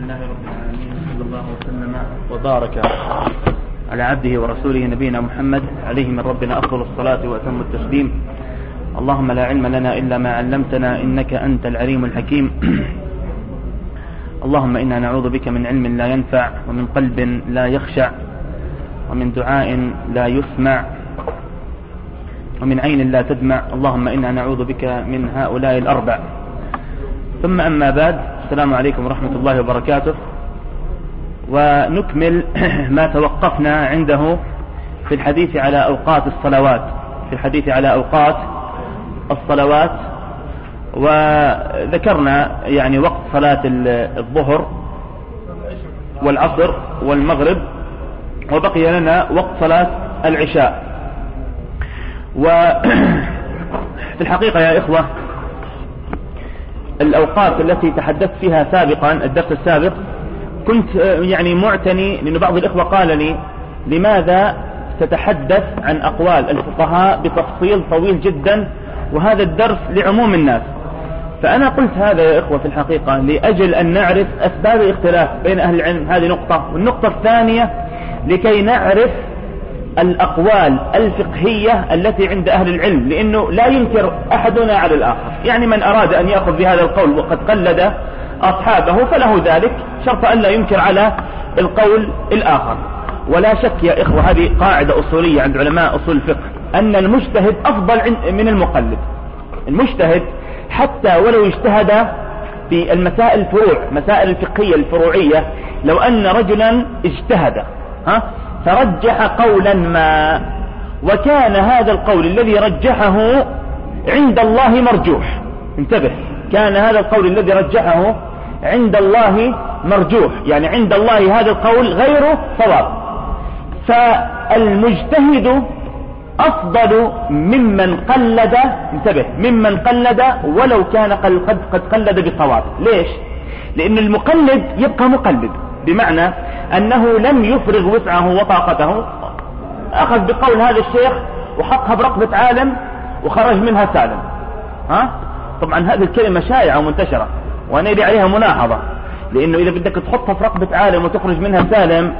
لله رب العالمين، صلى الله وسلم وبارك على عبده ورسوله نبينا محمد عليه من ربنا أفضل الصلاة وأتم التسليم. اللهم لا علم لنا إلا ما علمتنا إنك أنت العليم الحكيم. اللهم إنا نعوذ بك من علم لا ينفع، ومن قلب لا يخشع، ومن دعاء لا يسمع، ومن عين لا تدمع. اللهم إنا نعوذ بك من هؤلاء الأربع. ثم أما بعد، السلام عليكم ورحمة الله وبركاته. ونكمل ما توقفنا عنده في الحديث على أوقات الصلوات. وذكرنا يعني وقت صلاة الظهر والعصر والمغرب، وبقي لنا وقت صلاة العشاء. وفي الحقيقة يا إخوة، الأوقات التي تحدثت فيها سابقا الدرس السابق كنت يعني معتني، لأن بعض الإخوة قال لي لماذا تتحدث عن أقوال الفقهاء بتفصيل طويل جدا، وهذا الدرس لعموم الناس. فأنا قلت هذا يا إخوة في الحقيقة لأجل أن نعرف أسباب الاختلاف بين أهل العلم، هذه نقطة. والنقطة الثانية لكي نعرف الأقوال الفقهية التي عند أهل العلم، لأنه لا ينكر أحدنا على الآخر. يعني من أراد أن يأخذ بهذا القول وقد قلد أصحابه فله ذلك، شرط أن لا ينكر على القول الآخر. ولا شك يا إخوة، هذه قاعدة أصولية عند علماء أصول الفقه، أن المجتهد أفضل من المقلد. المجتهد حتى ولو اجتهد في المسائل الفروع، مسائل الفقهية الفروعية، لو أن رجلا اجتهد فرجح قولا ما، وكان هذا القول الذي رجحه عند الله مرجوح، انتبه، كان هذا القول الذي رجحه عند الله مرجوح، يعني عند الله هذا القول غير صواب، فالمجتهد أفضل ممن قلد، انتبه، ممن قلد ولو كان قد قلد بصواب. ليش؟ لأن المقلد يبقى مقلد، بمعنى أنه لم يفرغ وسعه وطاقته، أخذ بقول هذا الشيخ وحطها برقبة عالم وخرج منها سالم. طبعا هذه الكلمة شائعة ومنتشرة، وأنا لي عليها ملاحظة، لأنه إذا بدك تحطها في رقبة عالم وتخرج منها سالم،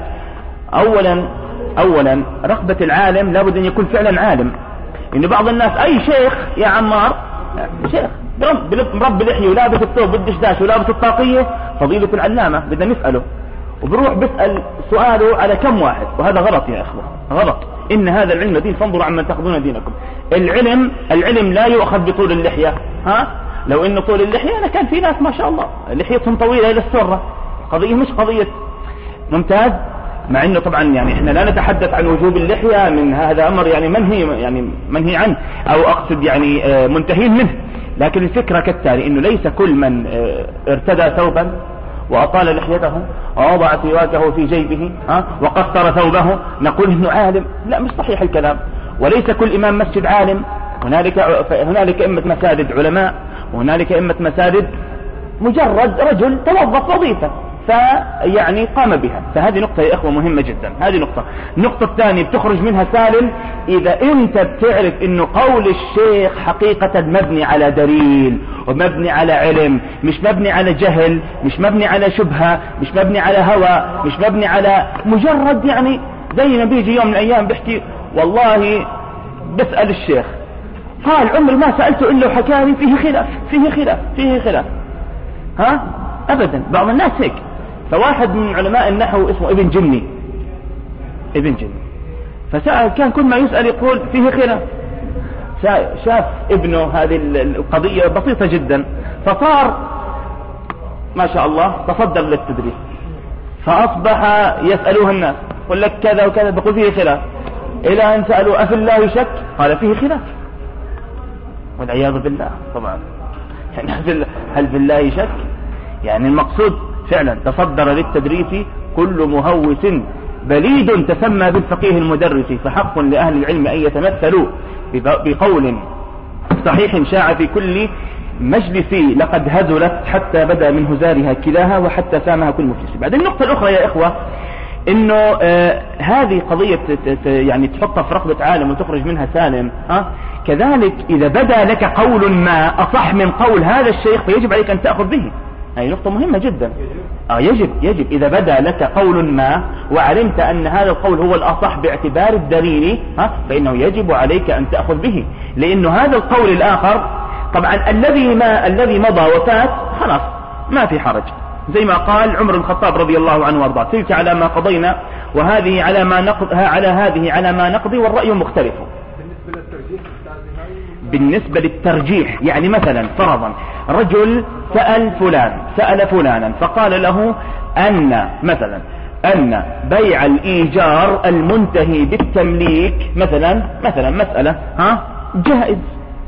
أولا رقبة العالم لابد أن يكون فعلا عالم. إن بعض الناس أي شيخ يا عمار، شيخ مربي لحية ولابس الثوب بالدشداش ولابس الطاقية، فضيلة العلامة بدنا نسأله، وبروح بسأل سؤاله على كم واحد. وهذا غلط يا إخوة، غلط. إن هذا العلم دين، فانظروا عمن تأخذون دينكم. العلم لا يؤخذ بطول اللحية. لو إنه طول اللحية، أنا كان في ناس ما شاء الله لحيتهم طويلة إلى السرة، قضية مش قضية ممتاز. مع إنه طبعا يعني إحنا لا نتحدث عن وجوب اللحية، من هذا أمر يعني منهي عنه، أو أقصد يعني منتهين منه. لكن الفكرة كالتالي، إنه ليس كل من ارتدى ثوبا وأطال لحيته ووضع سواكه في جيبه وقصر ثوبه نقول إنه عالم. لا، مش صحيح الكلام. وليس كل إمام مسجد عالم. هنالك أئمة مساجد علماء، وهنالك أئمة مساجد مجرد رجل توظف وظيفة فيعني قام بها. فهذه نقطة يا إخوة مهمة جدا. هذه نقطة. النقطة الثانية بتخرج منها سالم إذا أنت بتعرف إنه قول الشيخ حقيقة مبني على دليل، ومبني على علم، مش مبني على جهل، مش مبني على شبهة، مش مبني على هوى، مش مبني على مجرد يعني زي ما بيجي يوم من الأيام بيحكي والله بسأل الشيخ قال عمري ما سألته إلا وحكاني فيه خلاف. أبدا. بعض الناس هيك. فواحد من علماء النحو اسمه ابن جني، فسأل، كان كل ما يسأل يقول فيه خلاف. شاف ابنه هذه القضية بسيطة جدا، فصار ما شاء الله تصدر للتدريس، فأصبح يسألوها الناس، يقول لك كذا وكذا، بقول فيه خلاف، إلى أن سألوا أفي الله شك؟ قال فيه خلاف، والعياذ بالله. طبعا يعني هل في الله شك؟ يعني المقصود فعلا تصدر للتدريس كل مهوس بليد تسمى بالفقيه المدرس، فحق لأهل العلم أن يتمثلوا بقول صحيح شاع في كل مجلس، لقد هزلت حتى بدا من هزارها كلاها، وحتى سامها كل مفلس. بعد النقطة الأخرى يا إخوة، إنه هذه قضية يعني تحطها في رقبة عالم وتخرج منها سالم. كذلك إذا بدا لك قول ما أصح من قول هذا الشيخ فيجب عليك أن تأخذ به. هذه نقطة مهمة جدا. يجب إذا بدا لك قول ما وعلمت أن هذا القول هو الأصح باعتبار الدليل فإنه يجب عليك أن تأخذ به، لأنه هذا القول الآخر طبعا الذي مضى وفات خلاص ما في حرج، زي ما قال عمر بن الخطاب رضي الله عنه وارضاه: تلك على ما قضينا وهذه على ما نقضي، هذه على ما نقضي والرأي مختلف. بالنسبة للترجيح يعني مثلا فرضا رجل سأل فلانا فقال له أن بيع الإيجار المنتهي بالتمليك مثلا مسألة جائز،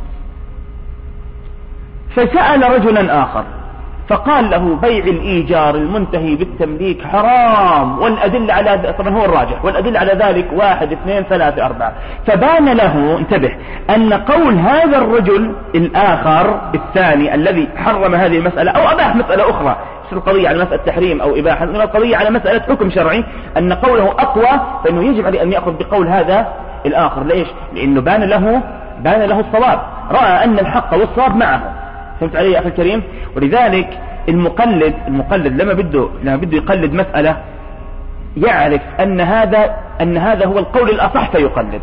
فسأل رجلا آخر فقال له بيع الإيجار المنتهي بالتمليك حرام، والأدلة على طبعا هو الراجح، والأدلة على ذلك 1 2 3 4. فبان له انتبه أن قول هذا الرجل الآخر الثاني الذي حرم هذه المسألة أو أباح مسألة أخرى، القضية على مسألة تحريم أو إباحة، إنما القضية على مسألة حكم شرعي، أن قوله أقوى، فإنه يجب عليه أن يأخذ بقول هذا الآخر. ليش؟ لأنه بان له الصواب، رأى أن الحق والصواب معه. فهمت علي يا أخي الكريم؟ ولذلك المقلد لما بده يقلد مسألة يعرف أن هذا هو القول الأصح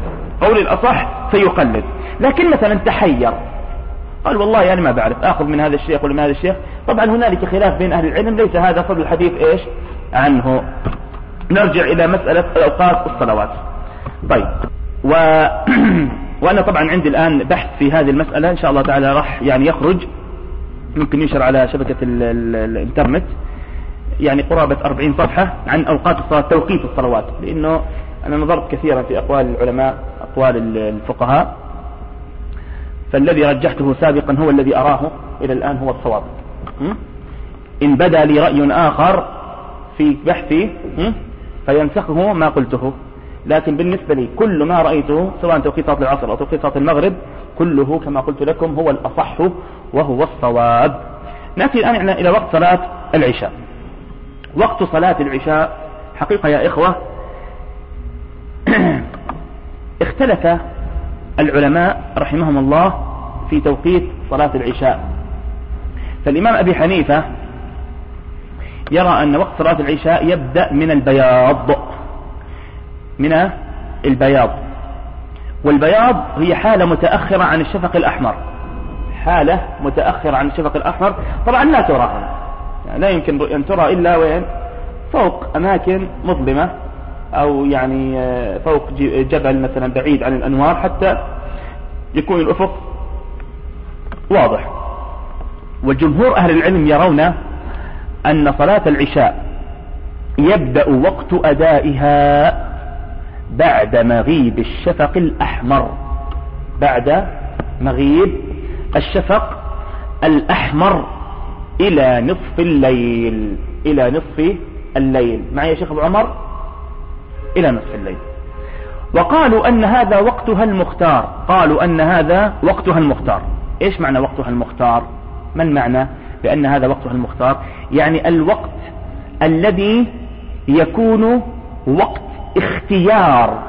فيقلد. لكن مثلا تحير قال والله أنا ما بعرف أخذ من هذا الشيخ ولا من هذا الشيخ، طبعا هنالك خلاف بين أهل العلم، ليس هذا فضل الحديث عنه. نرجع إلى مسألة الأوقات الصلوات. طيب وأنا طبعا عندي الآن بحث في هذه المسألة إن شاء الله تعالى راح يخرج، ممكن ينشر على شبكة الانترنت، قرابة 40 صفحة عن أوقات الصلاة، توقيت الصلوات، لأنه أنا نظرت كثيرا في أقوال العلماء أقوال الفقهاء، فالذي رجحته سابقا هو الذي أراه إلى الآن هو الصواب. إن بدا لي رأي آخر في بحثي فينسخه ما قلته، لكن بالنسبة لي كل ما رأيته سواء توقيت صلاة العصر أو توقيت صلاة المغرب كله كما قلت لكم هو الأصح وهو الصواب. نأتي الآن إلى وقت صلاة العشاء. وقت صلاة العشاء حقيقة يا إخوة اختلف العلماء رحمهم الله في توقيت صلاة العشاء. فالإمام أبي حنيفة يرى أن وقت صلاة العشاء يبدأ من البياض، والبياض هي حالة متأخرة عن الشفق الأحمر، طبعا لا ترى هنا، لا يمكن أن ترى إلا وين؟ فوق أماكن مظلمة أو فوق جبل مثلا بعيد عن الأنوار حتى يكون الأفق واضح. والجمهور أهل العلم يرون أن صلاة العشاء يبدأ وقت أدائها بعد مغيب الشفق الأحمر، بعد مغيب الشفق الأحمر إلى نصف الليل. معي يا شيخ أبو عمر؟ إلى نصف الليل. وقالوا أن هذا وقتها المختار. إيش معنى وقتها المختار؟ ما المعنى بأن هذا وقتها المختار؟ يعني الوقت الذي يكون وقت اختيار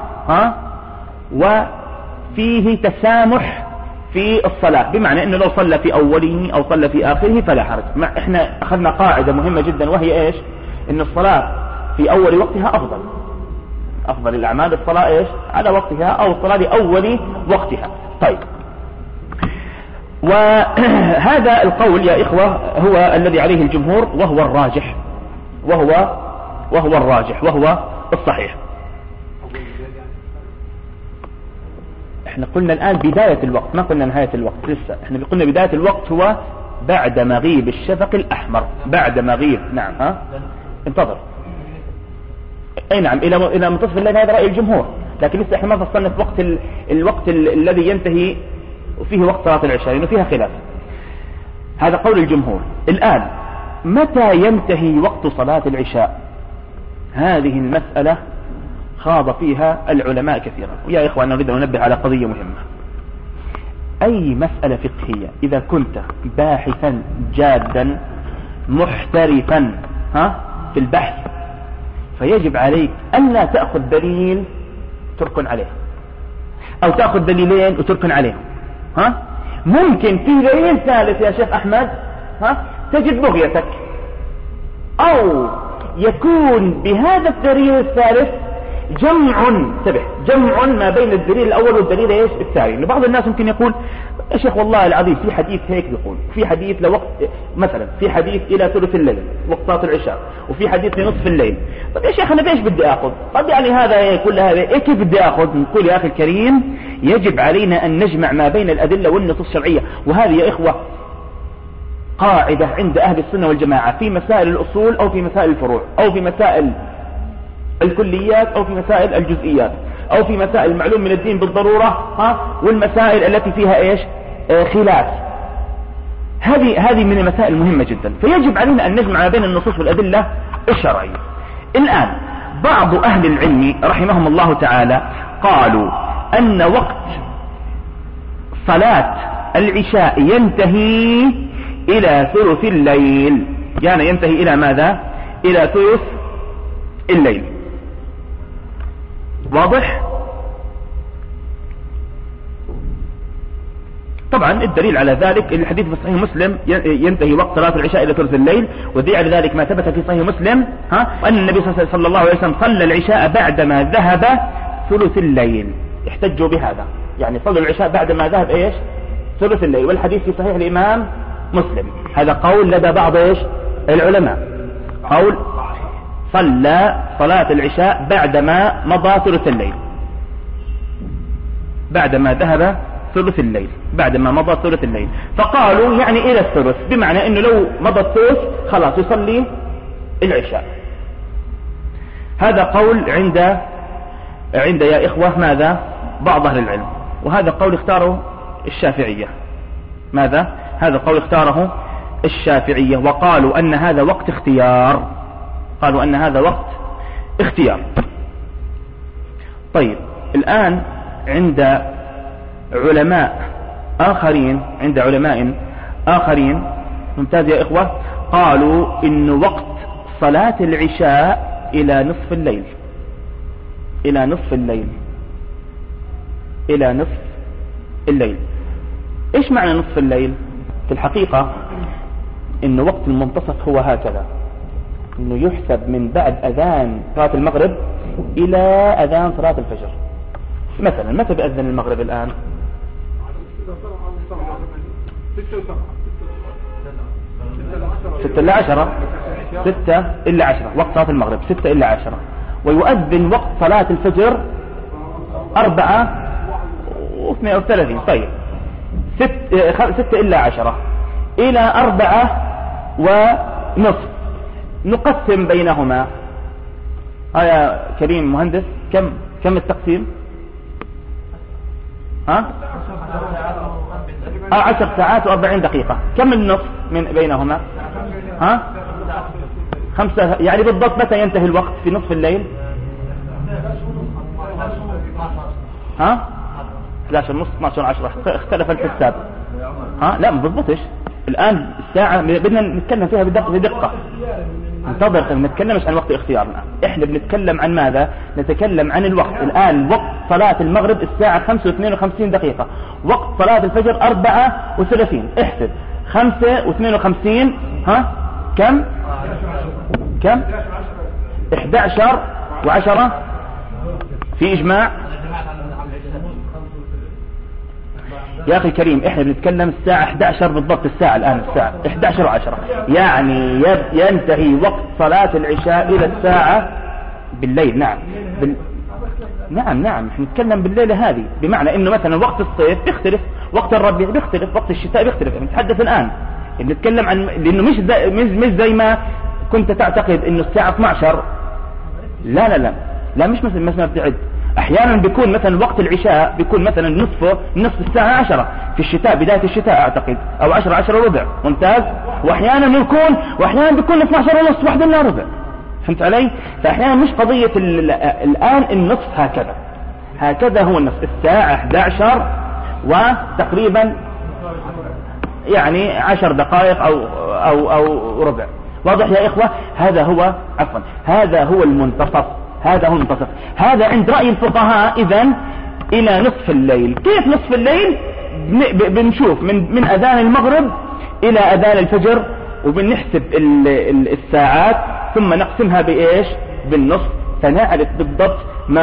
وفيه تسامح في الصلاة، بمعنى أنه لو صلى في أوله أو صلى في آخره فلا حرج. إحنا أخذنا قاعدة مهمة جدا وهي إيش؟ أن الصلاة في أول وقتها أفضل الأعمال الصلاة إيش؟ على وقتها أو الصلاة لأول وقتها. طيب، وهذا القول يا إخوة هو الذي عليه الجمهور وهو الراجح وهو الصحيح. احنا قلنا الآن بداية الوقت، ما قلنا نهاية الوقت لسه، احنا قلنا بداية الوقت هو بعد مغيب الشفق الأحمر، بعد مغيب. نعم انتظر. اي نعم، الى منتصف الليل، هذا رأي الجمهور، لكن لسه احنا ما فصلنا في الوقت الذي ينتهي فيه وقت صلاة العشاء، لأنه فيها خلاف. هذا قول الجمهور. الآن متى ينتهي وقت صلاة العشاء؟ هذه المسألة خاض فيها العلماء كثيرا. ويا إخوة نريد أن ننبه على قضية مهمة. أي مسألة فقهية إذا كنت باحثا جادا محترفا في البحث، فيجب عليك أن لا تأخذ دليل تركن عليه، أو تأخذ دليلين وتركن عليهم. ممكن في دليل ثالث يا شيخ أحمد تجد بغيتك، أو يكون بهذا الدليل الثالث جمع ما بين الدليل الأول والدليل ايش الثاني. إن بعض الناس ممكن يقول يا شيخ والله العظيم في حديث هيك بيقول، في حديث لوقت مثلا، في حديث إلى ثلث الليل وقت صلاة العشاء، وفي حديث لنصف الليل. طب يا شيخ أنا بإيش بدي أخذ؟ طب يعني هذا كل هذا إيه كيف بدي أخذ؟ نقول يا أخي الكريم يجب علينا أن نجمع ما بين الأدلة والنصوص الشرعية. وهذه يا إخوة قاعدة عند أهل السنة والجماعة في مسائل الأصول أو في مسائل الفروع أو في مسائل الكليات أو في مسائل الجزئيات أو في مسائل المعلوم من الدين بالضرورة والمسائل التي فيها إيش خلاف. هذه من المسائل المهمة جدا. فيجب علينا أن نجمع بين النصوص والأدلة الشرعية. الآن بعض أهل العلم رحمهم الله تعالى قالوا أن وقت صلاة العشاء ينتهي إلى ثلث الليل. يعني ينتهي إلى ماذا؟ إلى ثلث الليل. واضح؟ طبعا الدليل على ذلك الحديث في صحيح مسلم ينتهي وقت صلاة العشاء إلى ثلث الليل. والدليل على ذلك ما ثبت في صحيح مسلم أن النبي صلى الله عليه وسلم صلى العشاء بعدما ذهب ثلث الليل. احتجوا بهذا، يعني صلى العشاء بعدما ذهب ايش ثلث الليل. والحديث في صحيح الإمام مسلم. هذا قول لدى بعض ايش العلماء، قول صلى صلاة العشاء بعدما مضى ثلث الليل، بعدما ذهب ثلث الليل، بعدما مضى ثلث الليل. فقالوا يعني إلى الثلث، بمعنى أنه لو مضى الثلث خلاص يصلي العشاء. هذا قول عند يا إخوة ماذا بعض أهل العلم. وهذا قول اختاره الشافعية. ماذا؟ هذا قول اختاره الشافعية. وقالوا أن هذا وقت اختيار، قالوا أن هذا وقت اختيار. طيب الآن عند علماء آخرين ممتاز يا إخوة، قالوا إن وقت صلاة العشاء إلى نصف الليل، إلى نصف الليل. إيش معنى نصف الليل؟ في الحقيقة إن وقت المنتصف هو هكذا، إنه يحسب من بعد أذان صلاة المغرب إلى أذان صلاة الفجر. مثلا متى بأذن المغرب الآن؟ 6 إلا 10، 6 إلا 10 وقت صلاة المغرب، 6 إلا 10. ويؤذن وقت صلاة الفجر 4:32. طيب 6 إلا 10 إلى 4:30 نقسم بينهما. يا كريم مهندس كم التقسيم؟ 10 ساعات و40 دقيقة. كم النصف من بينهما؟ 5. يعني بالضبط متى ينتهي الوقت في نصف الليل؟ 11 نص 12 10. اختلف الحساب. لا ما بالضبطش. الآن الساعة بدنا نتكلم فيها بدقة. انتظر، ما نتكلمش عن وقت اختيارنا، احنا بنتكلم عن ماذا؟ نتكلم عن الوقت. الآن وقت صلاة المغرب الساعة 5:52 دقيقة، وقت صلاة الفجر 4:30. احسب 5:52 كم 11 و10 في إجماع. يا أخي الكريم احنا بنتكلم الساعة 11 بالضبط، الساعة الآن الساعة 11 و10، يعني ينتهي وقت صلاة العشاء إلى الساعة بالليل. نعم نعم احنا نتكلم بالليلة هذه، بمعنى انه مثلا وقت الصيف بيختلف، وقت الربيع بيختلف، وقت الشتاء بيختلف. نتحدث الآن نتكلم عن، لأنه مش زي ما كنت تعتقد انه الساعة 12. لا مش مثل ما بتعد. احيانا بيكون مثلا وقت العشاء بيكون مثلا نصف الساعة 10 في الشتاء، بداية الشتاء اعتقد، او 10 وربع. ممتاز. واحيانا بيكون 12 ونص 1 إلا ربع. فهمت علي؟ فاحيانا مش قضية الآن النصف هكذا هو النصف. الساعة 11 وتقريبا يعني 10 دقائق او ربع. واضح يا إخوة؟ هذا هو المنتصف. هذا عند رأي الفقهاء. إذن إلى نصف الليل. كيف نصف الليل؟ بنشوف من أذان المغرب إلى أذان الفجر وبنحسب الساعات ثم نقسمها بإيش؟ بالنصف، فنعرف بالضبط ما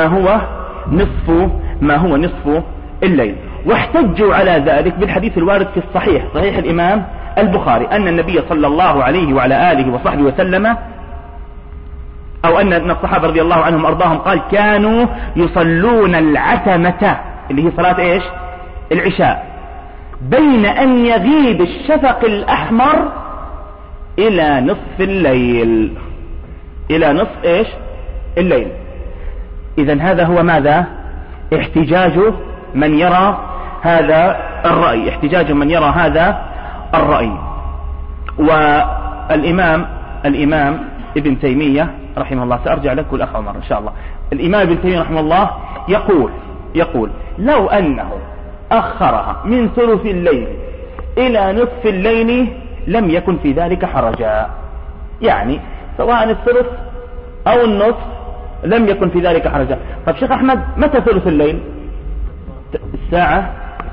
هو نصف الليل. واحتجوا على ذلك بالحديث الوارد في الصحيح، صحيح الإمام البخاري، أن النبي صلى الله عليه وعلى آله وصحبه وسلم، أو أن الصحابة رضي الله عنهم وأرضاهم قال: كانوا يصلون العتمة، اللي هي صلاة إيش؟ العشاء، بين أن يغيب الشفق الأحمر إلى نصف الليل، إلى نصف إيش؟ الليل. إذن هذا هو ماذا؟ احتجاج من يرى هذا الرأي، احتجاج من يرى هذا الرأي. والإمام ابن تيمية رحمه الله، سأرجع لك والأخ عمر إن شاء الله. الإمام ابن تيمية رحمه الله يقول لو أنه أخرها من ثلث الليل إلى نصف الليل لم يكن في ذلك حرجا، يعني سواء الثلث أو النصف لم يكن في ذلك حرجا. طيب شيخ أحمد، متى ثلث الليل؟ الساعة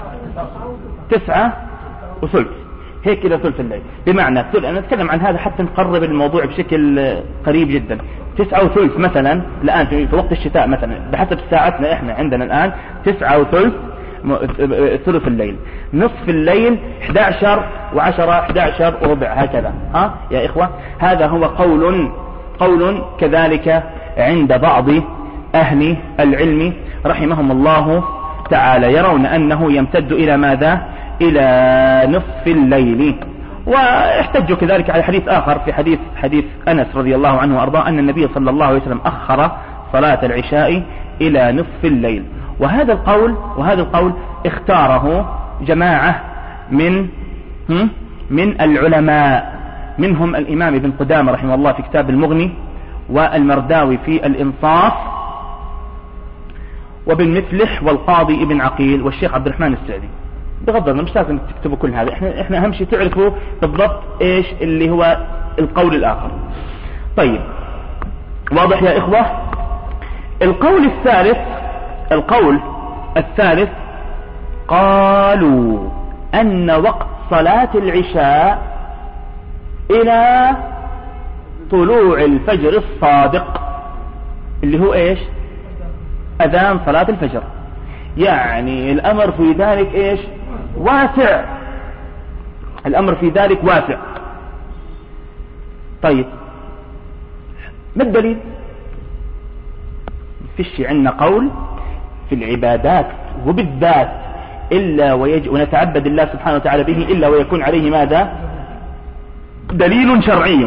9:30 هيك إلى ثلث الليل. بمعنى أنا أتكلم عن هذا حتى نقرب الموضوع بشكل قريب جدا. 9:30 مثلا الآن في وقت الشتاء مثلا، بحسب ساعتنا إحنا عندنا الآن 9:30 ثلث الليل. نصف الليل 11 و10 11 وربع، هكذا. يا إخوة، هذا هو قول كذلك عند بعض أهل العلم رحمهم الله تعالى، يرون أنه يمتد إلى ماذا؟ إلى نصف الليل. واحتجوا كذلك على حديث آخر، في حديث أنس رضي الله عنه وأرضاه، أن النبي صلى الله عليه وسلم أخر صلاة العشاء إلى نصف الليل. وهذا القول اختاره جماعة من العلماء، منهم الإمام ابن قدامة رحمه الله في كتاب المغني، والمرداوي في الإنصاف، وابن مفلح، والقاضي ابن عقيل، والشيخ عبد الرحمن السعدي. بغض النظر مش لازم تكتبوا كل هذا، احنا اهم شيء تعرفوا بالضبط ايش اللي هو القول الآخر. طيب، واضح يا إخوة؟ القول الثالث قالوا أن وقت صلاة العشاء إلى طلوع الفجر الصادق، اللي هو إيش؟ أذان صلاة الفجر. يعني الأمر في ذلك إيش؟ واسع، الأمر في ذلك واسع. طيب، ما الدليل؟ فيش عندنا قول في العبادات وبالذات إلا ونتعبد الله سبحانه وتعالى به إلا ويكون عليه ماذا؟ دليل شرعي.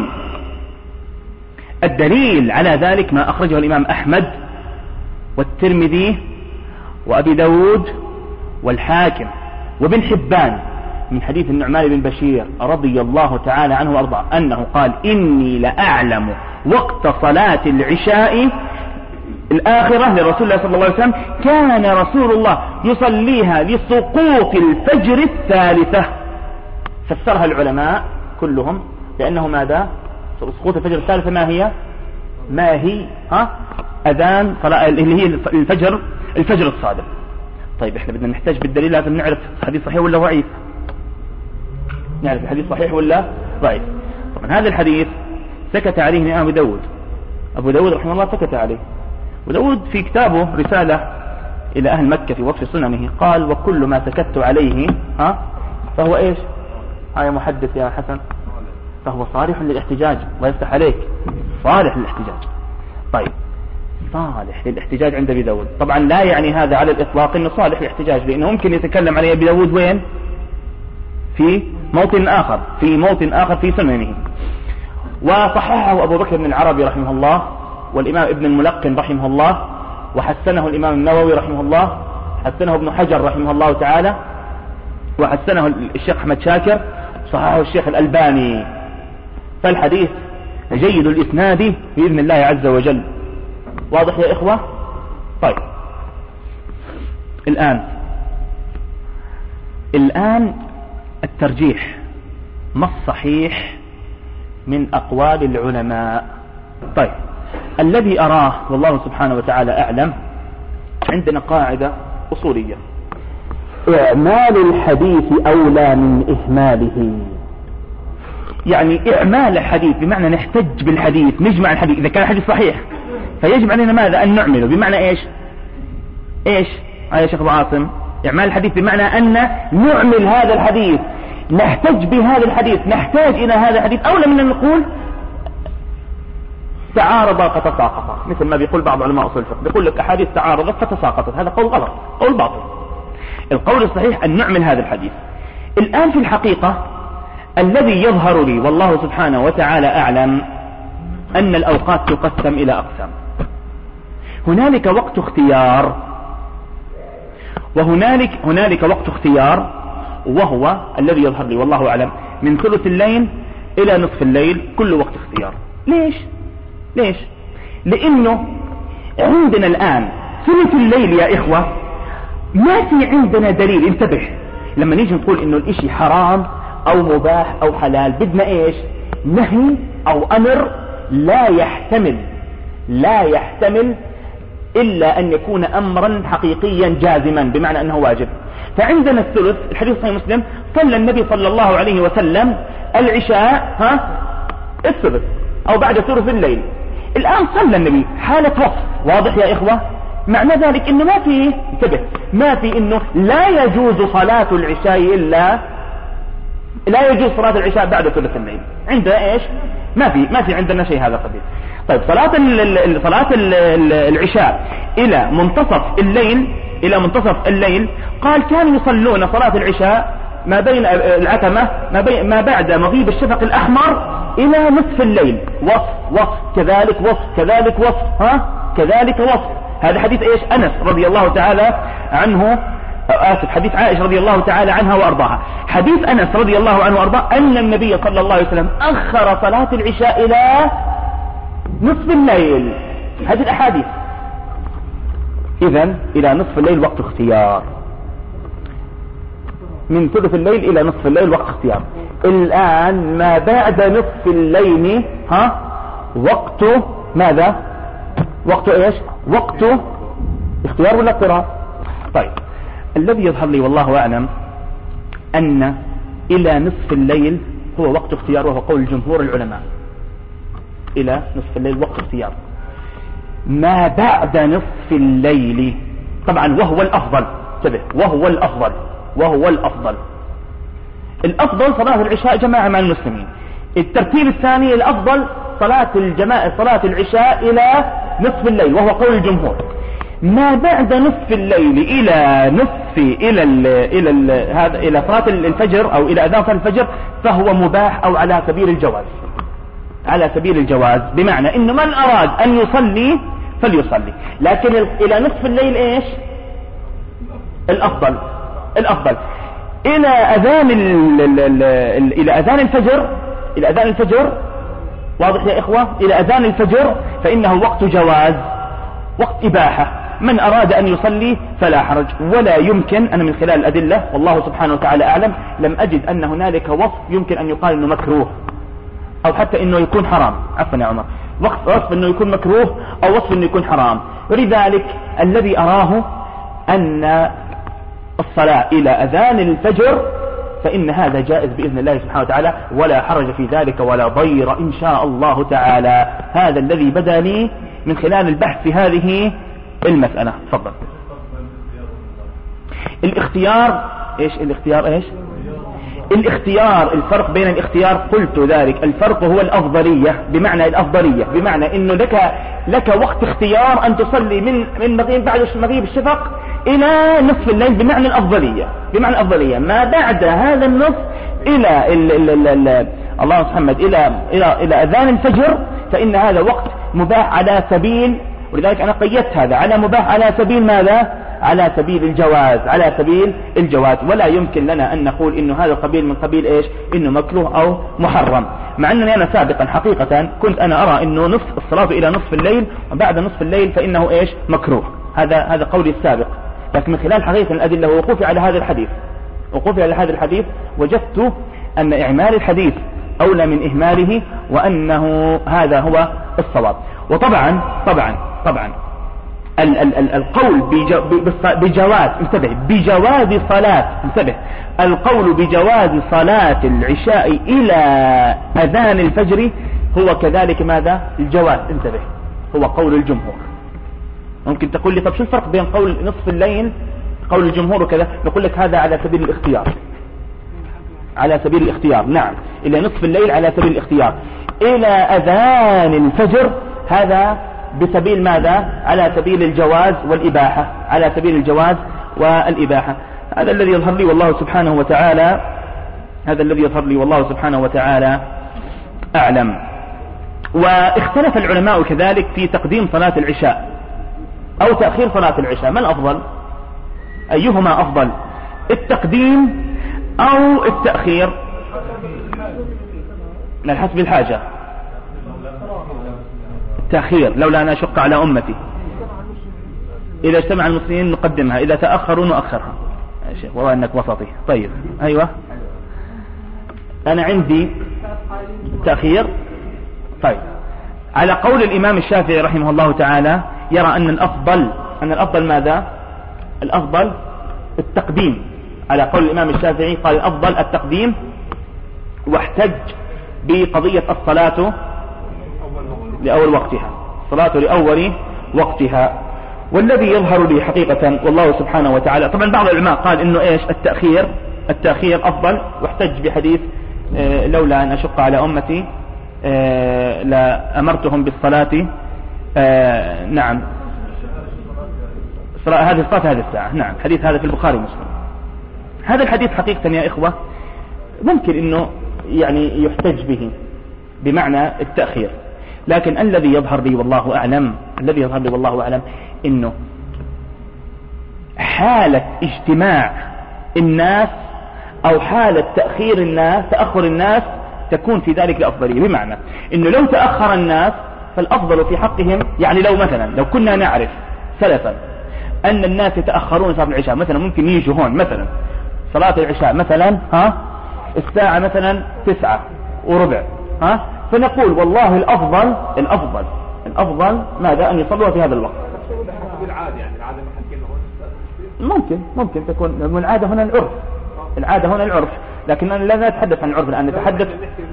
الدليل على ذلك ما أخرجه الإمام أحمد والترمذي وأبي داود والحاكم وابن حبان من حديث النعمان بن بشير رضي الله تعالى عنه وأرضاه، أنه قال: إني لأعلم وقت صلاة العشاء الآخرة لرسول الله صلى الله عليه وسلم كان رسول الله يصليها لسقوط الفجر الثالثة. فسرها العلماء كلهم لأنه ماذا؟ سقوط الفجر الثالثة ما هي أذان صلاة اللي هي الفجر الصادق. طيب، احنا بدنا نحتاج بالدليل، لازم نعرف الحديث صحيح ولا ضعيف، نعرف الحديث صحيح ولا ضعيف. طبعا هذا الحديث سكت عليه الإمام أبو داود رحمه الله، سكت عليه. وداود في كتابه رسالة إلى أهل مكة في وصف سننه قال: وكل ما سكت عليه فهو إيش؟ يا محدث يا حسن، فهو صالح للاحتجاج. الله يفتح عليك، صالح للاحتجاج. طيب، صالح للاحتجاج عند أبي داود. طبعا لا يعني هذا على الإطلاق أنه صالح للاحتجاج، لأنه ممكن يتكلم عليه أبي داود وين؟ في موطن آخر في سننه. وصححه أبو بكر بن العربي رحمه الله، والإمام ابن الملقن رحمه الله، وحسنه الإمام النووي رحمه الله، حسنه ابن حجر رحمه الله تعالى، وحسنه الشيخ أحمد شاكر، صححه الشيخ الألباني. فالحديث جيد الإسناد بإذن الله عز وجل. واضح يا إخوة؟ طيب، الآن الترجيح، ما الصحيح من أقوال العلماء؟ طيب، الذي أراه والله سبحانه وتعالى أعلم، عندنا قاعدة أصولية: إعمال الحديث أولى من إهماله. يعني إعمال الحديث بمعنى نحتج بالحديث، نجمع الحديث إذا كان الحديث صحيح، فيجب علينا ماذا؟ أن نعمله. بمعنى إيش يا شيخ أبو عاصم؟ إعمال الحديث بمعنى أن نعمل هذا الحديث، نحتج بهذا الحديث، نحتاج إلى هذا الحديث، أولى من أن نقول تعارض فتساقط، مثل ما بيقول بعض علماء أصول الفقه، بيقول لك أحاديث تعارضت فتساقطت، هذا قول غلط، قول باطل. القول الصحيح أن نعمل هذا الحديث. الآن في الحقيقة الذي يظهر لي والله سبحانه وتعالى أعلم أن الأوقات تقسم إلى أقسام. هنالك وقت اختيار، وهنالك وقت اختيار، وهو الذي يظهر لي والله أعلم من ثلث الليل إلى نصف الليل، كل وقت اختيار. ليش؟ لأنه عندنا الآن ثلث الليل يا إخوة ما في عندنا دليل. انتبه، لما نيجي نقول إنه الإشي حرام أو مباح أو حلال، بدنا إيش؟ نهي أو أمر لا يحتمل إلا أن يكون أمرا حقيقيا جازما، بمعنى أنه واجب. فعندنا الثلث، الحديث صحيح مسلم، صلى النبي صلى الله عليه وسلم العشاء الثلث أو بعد ثلث الليل. الآن صلى النبي حالة وصف، واضح يا إخوة؟ معنى ذلك إنه ما في، انتبه، ما في إنه لا يجوز صلاة العشاء بعد ثلث الليل. عندنا إيش؟ ما في عندنا شيء هذا قبيل. طيب صلاة العشاء إلى منتصف الليل قال كانوا يصلون صلاة العشاء ما بين العتمة ما بعد مغيب الشفق الأحمر إلى نصف الليل. وصف كذلك وصف. هذا حديث إيش؟ أنس رضي الله تعالى عنه، حديث عائشة رضي الله تعالى عنها وأرضاها. حديث أنس رضي الله عنه وأرضاه أن النبي صلى الله عليه وسلم أخر صلاة العشاء إلى نصف الليل. هذه الأحاديث. إذن إلى نصف الليل وقت اختيار، من ثلث الليل إلى نصف الليل وقت اختيار. الآن ما بعد نصف الليل وقته ماذا؟ وقته إيش؟ وقته اختيار ولا اضطرار؟ طيب الذي يظهر لي والله أعلم أن إلى نصف الليل هو وقت اختيار، وهو قول جمهور العلماء. إلى نصف الليل وقت اختيار. ما بعد نصف الليل طبعا وهو الأفضل، انتبه، وهو الأفضل صلاة العشاء جماعة مع المسلمين. الترتيب الثاني الأفضل صلاة العشاء إلى نصف الليل، وهو قول الجمهور. ما بعد نصف الليل إلى صلاة الفجر أو إلى أذان صلاة الفجر فهو مباح أو على سبيل الجواز، بمعنى إنه من أراد أن يصلي فليصلي. لكن إلى نصف الليل إيش؟ الأفضل. إلى أذان الفجر، واضح يا إخوة؟ إلى أذان الفجر فإنه وقت جواز، وقت إباحة، من أراد أن يصلي فلا حرج. ولا يمكن، أنا من خلال الأدلة والله سبحانه وتعالى أعلم لم أجد أن هنالك وصف يمكن أن يقال أنه مكروه أو حتى أنه يكون حرام. عفوا يا عمر، وصف أنه يكون مكروه أو وصف أنه يكون حرام. ولذلك الذي أراه أن الصلاة إلى أذان الفجر فإن هذا جائز بإذن الله سبحانه وتعالى، ولا حرج في ذلك ولا ضير إن شاء الله تعالى. هذا الذي بدا لي من خلال البحث في هذه المسألة. تفضل. الاختيار الاختيار الفرق بين الاختيار، قلت ذلك، الفرق هو الأفضلية، بمعنى انه لك وقت اختيار ان تصلي من بعد مغيب الشفق الى نصف الليل، بمعنى الأفضلية. ما بعد هذا النصف الى الله محمد الى اذان الفجر فان هذا وقت مباح على سبيل، ولذلك انا قيدت هذا على مباح على سبيل ماذا؟ على سبيل الجواز. ولا يمكن لنا ان نقول انه هذا القبيل من قبيل ايش؟ انه مكروه او محرم. مع انني انا سابقا حقيقة كنت انا ارى انه الصلاة الى نصف الليل وبعد نصف الليل فانه ايش؟ مكروه. هذا قولي السابق. لكن من خلال حقيقة الادلة ووقوفي على هذا الحديث وجدت ان اعمال الحديث اولى من اهماله، وانه هذا هو الصواب. وطبعا القول بجواز، انتبه، بجواز صلاة، انتبه، القول بجواز صلاة العشاء إلى أذان الفجر هو كذلك ماذا؟ الجواز، انتبه، هو قول الجمهور. ممكن تقول لي طب شو الفرق بين قول نصف الليل قول الجمهور وكذا؟ نقول لك هذا على سبيل الاختيار، على سبيل الاختيار، نعم، إلى نصف الليل على سبيل الاختيار، إلى أذان الفجر هذا بسبيل ماذا؟ على سبيل الجواز والإباحة، على سبيل الجواز والإباحة. هذا الذي يظهر لي والله سبحانه وتعالى، هذا الذي يظهر لي والله سبحانه وتعالى أعلم. واختلف العلماء كذلك في تقديم صلاة العشاء أو تأخير صلاة العشاء، ما الأفضل؟ أيهما أفضل، التقديم أو التأخير؟ على حسب الحاجة، تأخير، لولا أن أشق على أمتي، إذا اجتمع المسلمين نقدمها، إذا تأخروا نؤخرها. يا شيخ والله أنك وسطي. طيب أيوة، أنا عندي تأخير. طيب على قول الإمام الشافعي رحمه الله تعالى يرى أن الأفضل ماذا؟ الأفضل التقديم. على قول الإمام الشافعي قال الأفضل التقديم، واحتج بقضية الصلاة لأول وقتها، الصلاة لأول وقتها. والذي يظهر لي حقيقة والله سبحانه وتعالى، طبعا بعض العلماء قال إنه إيش التأخير أفضل، واحتج بحديث لولا أن أشق على أمتي لأمرتهم بالصلاة، نعم، هذه الصلاة هذه الساعة، نعم، حديث هذا في البخاري ومسلم. هذا الحديث حقيقة يا إخوة ممكن إنه يعني يحتج به بمعنى التأخير، لكن الذي يظهر لي والله أعلم إنه حالة اجتماع الناس أو حالة تأخر الناس تكون في ذلك الأفضلية، بمعنى إنه لو تأخر الناس فالأفضل في حقهم، يعني لو كنا نعرف سلفا أن الناس يتأخرون صلاة العشاء، مثلا ممكن يجوا هون مثلا صلاة العشاء مثلا الساعة مثلا 9:15، فنقول والله الأفضل ماذا؟ أن يصلوا في هذا الوقت. ممكن تكون من العادة هنا العرف، لكن لا نتحدث عن العرف الآن، نتحدث.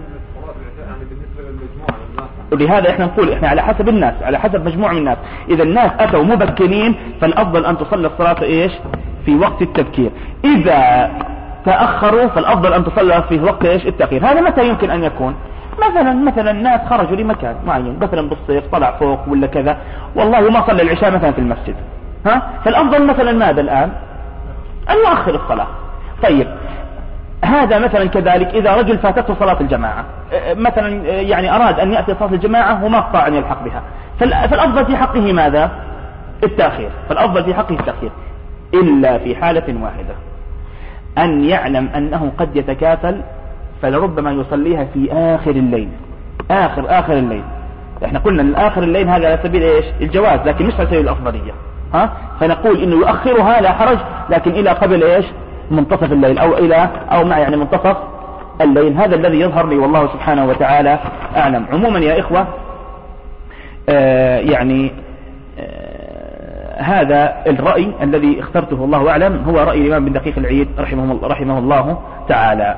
ولهذا احنا نقول احنا على حسب الناس، على حسب مجموعة من الناس. إذا الناس أتوا مبكرين فالأفضل أن تصلي الصلاة إيش؟ في وقت التبكير. إذا تأخروا فالأفضل أن تصلي في وقت إيش؟ التأخير. هذا متى يمكن أن يكون؟ مثلا الناس خرجوا لمكان معين، مثلا بالصيف طلع فوق ولا كذا، والله ما صلى العشاء مثلا في المسجد، فالأفضل مثلا ماذا الآن؟ أن يؤخر الصلاة. طيب هذا مثلا كذلك إذا رجل فاتته صلاة الجماعة مثلا، يعني أراد أن يأتي صلاة الجماعة وما استطاع أن يلحق بها، فالأفضل في حقه ماذا؟ التأخير. إلا في حالة واحدة، أن يعلم أنه قد يتكافل، فلربما يصليها في آخر الليل، آخر الليل. احنا قلنا أن آخر الليل هذا على سبيل إيش؟ الجواز، لكن مش على سبيل الأفضلية. فنقول إنه يؤخرها لا حرج، لكن إلى قبل إيش؟ منتصف الليل أو مع يعني منتصف الليل. هذا الذي يظهر لي والله سبحانه وتعالى أعلم. عموما يا إخوة هذا الرأي الذي اخترته الله أعلم هو رأي الإمام بن دقيق العيد رحمه الله تعالى.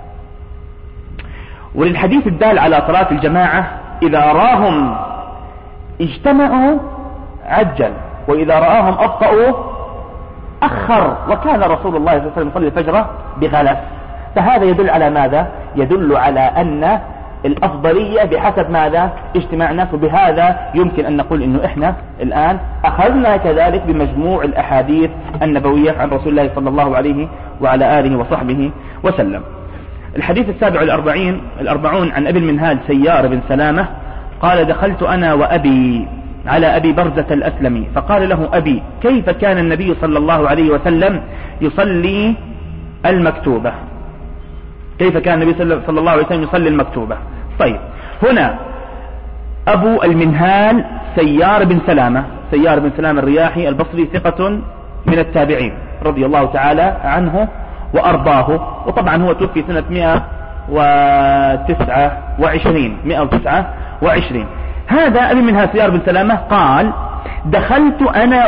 وللحديث الدال على صلاة الجماعة إذا راهم اجتمعوا عجل، وإذا رآهم أبطأوا أخر، وكان رسول الله صلى الله عليه وسلم يصلي الفجر بغلس. فهذا يدل على ماذا؟ يدل على أن الأفضلية بحسب ماذا؟ اجتماع الناس. وبهذا يمكن أن نقول إنه إحنا الآن أخذنا كذلك بمجموع الأحاديث النبوية عن رسول الله صلى الله عليه وعلى آله وصحبه وسلم. الحديث 47 عن أبي المنهال سيار بن سلامة قال دخلت أنا وأبي على أبي برزة الأسلمي فقال له أبي كيف كان النبي صلى الله عليه وسلم يصلي المكتوبة؟ كيف كان النبي صلى الله عليه وسلم يصلي المكتوبة؟ طيب هنا أبو المنهال سيار بن سلامة الرياحي البصري ثقة من التابعين رضي الله تعالى عنه وأرضاه، وطبعا هو توفي سنة 129. هذا أبي منهال سيار بن سلامة قال دخلت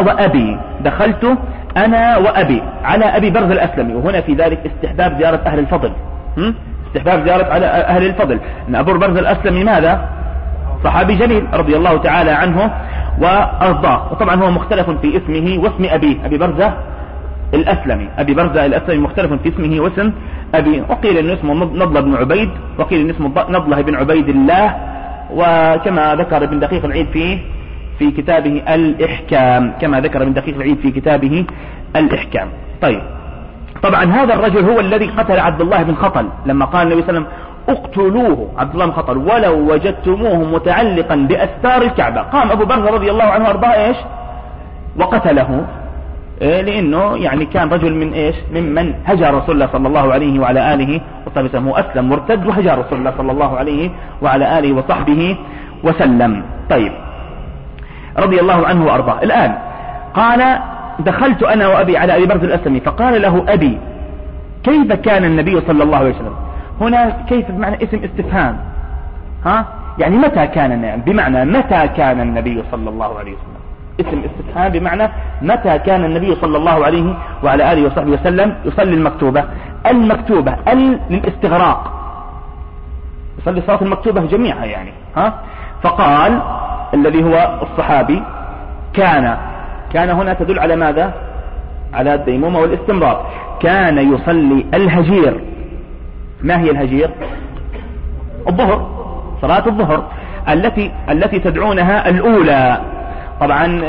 أنا وأبي على أبي برزة الأسلمي. وهنا في ذلك استحباب زيارة أهل الفضل، استحباب زيارة على أهل الفضل. أن أبو برزة الأسلمي ماذا؟ صحابي جليل رضي الله تعالى عنه وأرضاه. وطبعا هو مختلف في اسمه واسم أبيه، أبي برزة الأسلمي، أبي برزة الأسلمي مختلف في اسمه واسم أبي. وقيل أنه اسمه نضلة بن عبيد، وقيل أنه اسمه نضلة بن عبيد الله. وكما ذكر ابن دقيق العيد في كتابه الإحكام، كما ذكر ابن دقيق العيد في كتابه الإحكام. طيب، طبعا هذا الرجل هو الذي قتل عبد الله بن خطل لما قال النبي صلى الله عليه وسلم اقتلوه عبد الله بن خطل ولو وجدتموه متعلقا بأستار الكعبة. قام أبو برزة رضي الله عنه وأرضاه إيش؟ وقتله، لأنه يعني كان رجل من إيش؟ ممن هجر رسول الله صلى الله عليه وعلى آله وصحبه وسلم. هو أسلم مرتد وهجر رسول الله صلى الله عليه وعلى آله وصحبه وسلم. طيب، رضي الله عنه وأرضاه. الآن قال دخلت أنا وأبي على أبي برزة الأسلمي فقال له أبي كيف كان النبي صلى الله عليه وسلم. هنا كيف بمعنى اسم استفهام، يعني متى كان، يعني بمعنى متى كان النبي صلى الله عليه وسلم. اسم استفهام بمعنى متى كان النبي صلى الله عليه وعلى آله وصحبه وسلم يصلي المكتوبة للاستغراق، يصلي صلاة المكتوبة جميعها يعني. فقال الذي هو الصحابي كان هنا تدل على ماذا؟ على الديمومة والاستمرار. كان يصلي الهجير. ما هي الهجير؟ الظهر، صلاة الظهر التي تدعونها الأولى. طبعا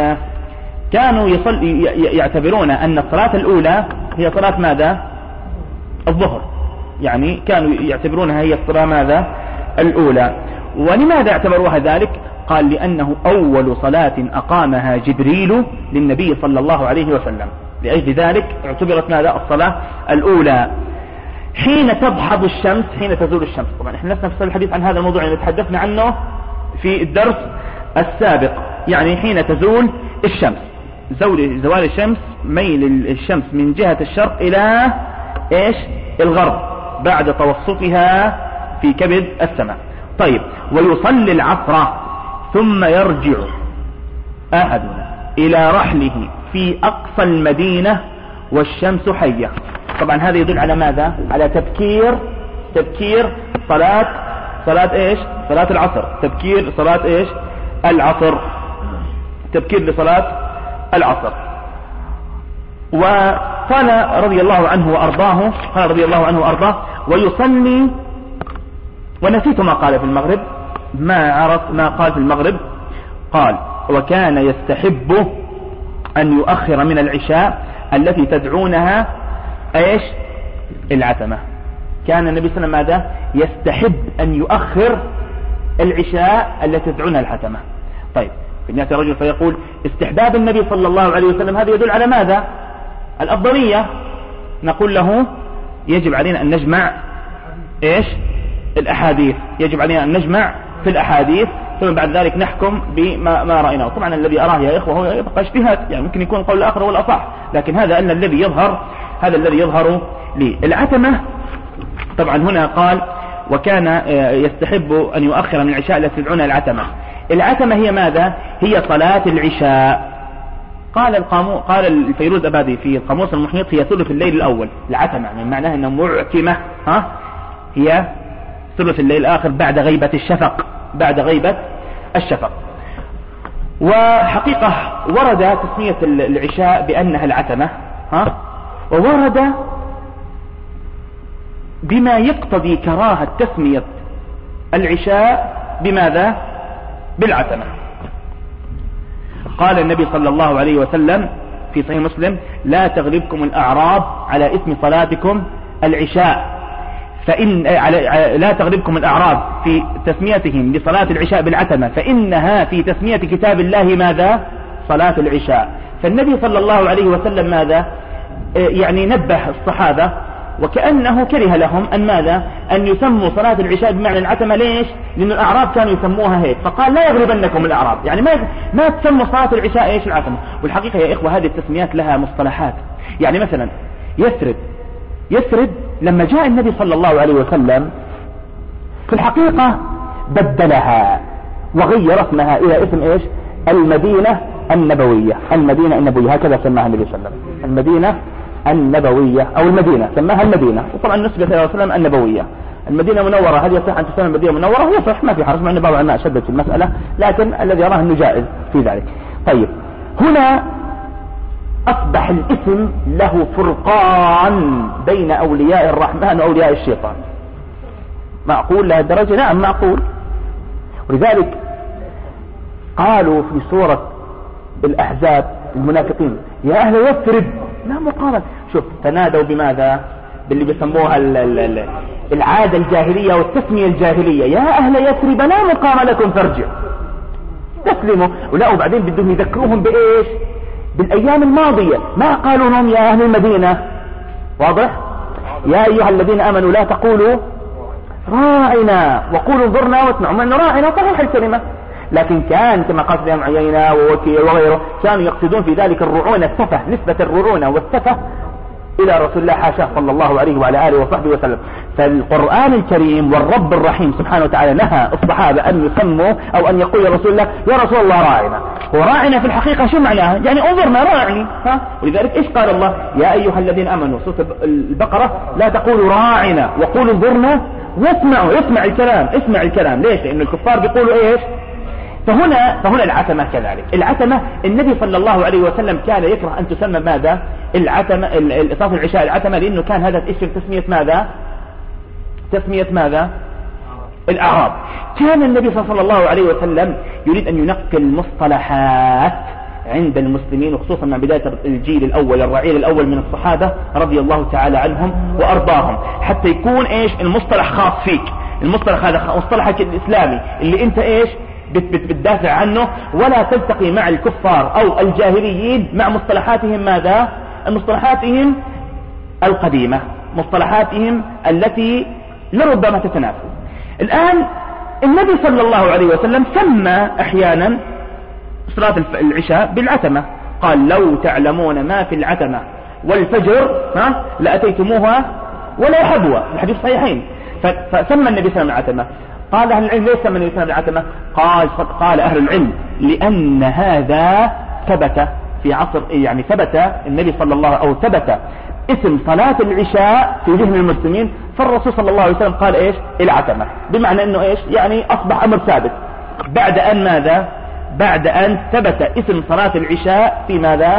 كانوا يعتبرون أن الصلاة الأولى هي صلاة ماذا؟ الظهر، يعني كانوا يعتبرونها هي الصلاة ماذا؟ الأولى. ولماذا اعتبروها ذلك؟ قال لأنه أول صلاة أقامها جبريل للنبي صلى الله عليه وسلم، لأجل ذلك اعتبرت ماذا؟ الصلاة الأولى. حين تضحض الشمس، حين تزول الشمس. طبعا احنا لسنا في الحديث عن هذا الموضوع اللي تحدثنا عنه في الدرس السابق. يعني حين تزول الشمس، زوال الشمس، ميل الشمس من جهة الشرق إلى إيش؟ الغرب بعد توسطها في كبد السماء. طيب، ويصلي العصر ثم يرجع أحدنا إلى رحله في أقصى المدينة والشمس حية. طبعا هذا يدل على ماذا؟ على تبكير صلاة إيش؟ صلاة العصر، تبكير صلاة إيش؟ العصر، تبكير لصلاة العصر. وقال رضي الله عنه وأرضاه ويصلي، ونسيت ما قال في المغرب، ما قال في المغرب. قال وكان يستحب أن يؤخر من العشاء التي تدعونها ايش؟ العتمة. كان النبي صلى الله عليه وسلم ماذا؟ يستحب أن يؤخر العشاء التي تدعونها العتمة. طيب، يأتي رجل فيقول استحباب النبي صلى الله عليه وسلم هذا يدل على ماذا؟ الأفضلية. نقول له يجب علينا أن نجمع ايش؟ الأحاديث، يجب علينا أن نجمع في الأحاديث، ثم بعد ذلك نحكم بما رأيناه. طبعا الذي أراه يا إخوة هو يبقى اجتهاد، يعني ممكن يكون القول الآخر هو الأصح، لكن هذا الذي يظهر لي. العتمة طبعا هنا قال وكان يستحب أن يؤخر من العشاء التي تدعونها العتمة. العتمة هي ماذا؟ هي صلاة العشاء. قال الفيروز أبادي في القاموس المحيط هي ثلث الليل الأول. العتمة من معناها أنها معتمة، هي ثلث الليل الآخر بعد غيبة الشفق. وحقيقة ورد تسمية العشاء بأنها العتمة، وورد بما يقتضي كراهة تسمية العشاء بماذا؟ بالعتمة. قال النبي صلى الله عليه وسلم في صحيح مسلم لا تغلبكم الأعراب على اسم صلاتكم العشاء، لا تغلبكم الأعراب في تسميتهم لصلاة العشاء بالعتمة، فإنها في تسمية كتاب الله ماذا؟ صلاة العشاء. فالنبي صلى الله عليه وسلم ماذا؟ يعني نبه الصحابة وكأنه كره لهم أن ماذا؟ أن يسموا صلاة العشاء بمعنى العتمة. ليش؟ لأن الأعراب كانوا يسموها هيك، فقال لا يغلبنكم الأعراب، يعني ما تسموا صلاة العشاء إيش؟ العتمة. والحقيقة يا إخوة هذه التسميات لها مصطلحات. يعني مثلا يثرب لما جاء النبي صلى الله عليه وسلم في الحقيقة بدلها وغير اسمها إلى اسم إيش؟ المدينة النبوية. المدينة النبوية هكذا سماها النبي صلى الله عليه وسلم، المدينة النبوية أو المدينة سماها المدينة، وطبعا نسبة إلى وسلم النبوية. المدينة منورة هل يصح أن تسمى المدينة منورة؟ يصح، ما في حرج، مع أن بعض العلماء شدد في المسألة، لكن الذي يراه أنه جائز في ذلك. طيب هنا أصبح الاسم له فرقان بين أولياء الرحمن وأولياء الشيطان. معقول لهذه الدرجة؟ نعم معقول. ولذلك قالوا في سورة الأحزاب المنافقين يا أهل يثرب لا مقارن. شوف تنادوا بماذا؟ باللي بيسموها العادة الجاهلية والتسمية الجاهلية، يا أهل يثرب لا مقام لكم فارجع تسلموا. ولا وبعدين بدهم يذكروهم بإيش؟ بالأيام الماضية، ما قالوا لهم يا أهل المدينة. واضح؟ يا أيها الذين آمنوا لا تقولوا راعنا وقولوا انظرنا واسمعوا، من راعنا صحيح الكلمة، لكن كان كما قال ابن عيينة ووكيع وغيره كانوا يقصدون في ذلك الرعونة السفة، نسبة الرعونة والسفة إلى رسول الله حاشاه صلى الله عليه وعلى آله وصحبه وسلم. فالقرآن الكريم والرب الرحيم سبحانه وتعالى نهى الصحابة أن يسموا أو أن يقول رسول الله يا رسول الله راعنا. وراعنا في الحقيقة شو معناها؟ يعني انظرنا راعني. ولذلك إيش قال الله؟ يا أيها الذين آمنوا سورة البقرة لا تقولوا راعنا وقولوا انظرنا واسمعوا. اسمع الكلام، اسمع الكلام. ليش؟ لأن الكفار بيقولوا إيش؟ فهنا العتمة كذلك. العتمة النبي صلى الله عليه وسلم كان يكره أن تسمى ماذا؟ العتمة صلاة العشاء العتمة، لأنه كان هذا الاسم تسمية ماذا؟ تسمية ماذا؟ الأعراب. كان النبي صلى الله عليه وسلم يريد أن ينقل مصطلحات عند المسلمين، وخصوصا مع بداية الجيل الأول الرعيل الأول من الصحابة رضي الله تعالى عنهم وأرضاهم، حتى يكون إيش المصطلح خاص فيك. المصطلح هذا مصطلحك الإسلامي اللي أنت إيش بتدافع عنه، ولا تلتقي مع الكفار أو الجاهليين مع مصطلحاتهم ماذا؟ مصطلحاتهم القديمة، مصطلحاتهم التي لربما تتنافى. الآن النبي صلى الله عليه وسلم سمى أحيانا صلاة العشاء بالعتمة، قال لو تعلمون ما في العتمة والفجر لأتيتموها ولا حبوة، الحديث صحيحين. فسمى النبي صلى الله عليه وسلم العتمة. قال أهل العلم ليس من الإسلام العتمة؟ قال أهل العلم لأن هذا ثبت في عصر، يعني ثبت النبي صلى الله أو ثبت اسم صلاة العشاء في ذهن المسلمين، فالرسول صلى الله عليه وسلم قال إيش؟ العتمة، بمعنى أنه إيش؟ يعني أصبح أمر ثابت بعد أن ماذا؟ بعد أن ثبت اسم صلاة العشاء في ماذا؟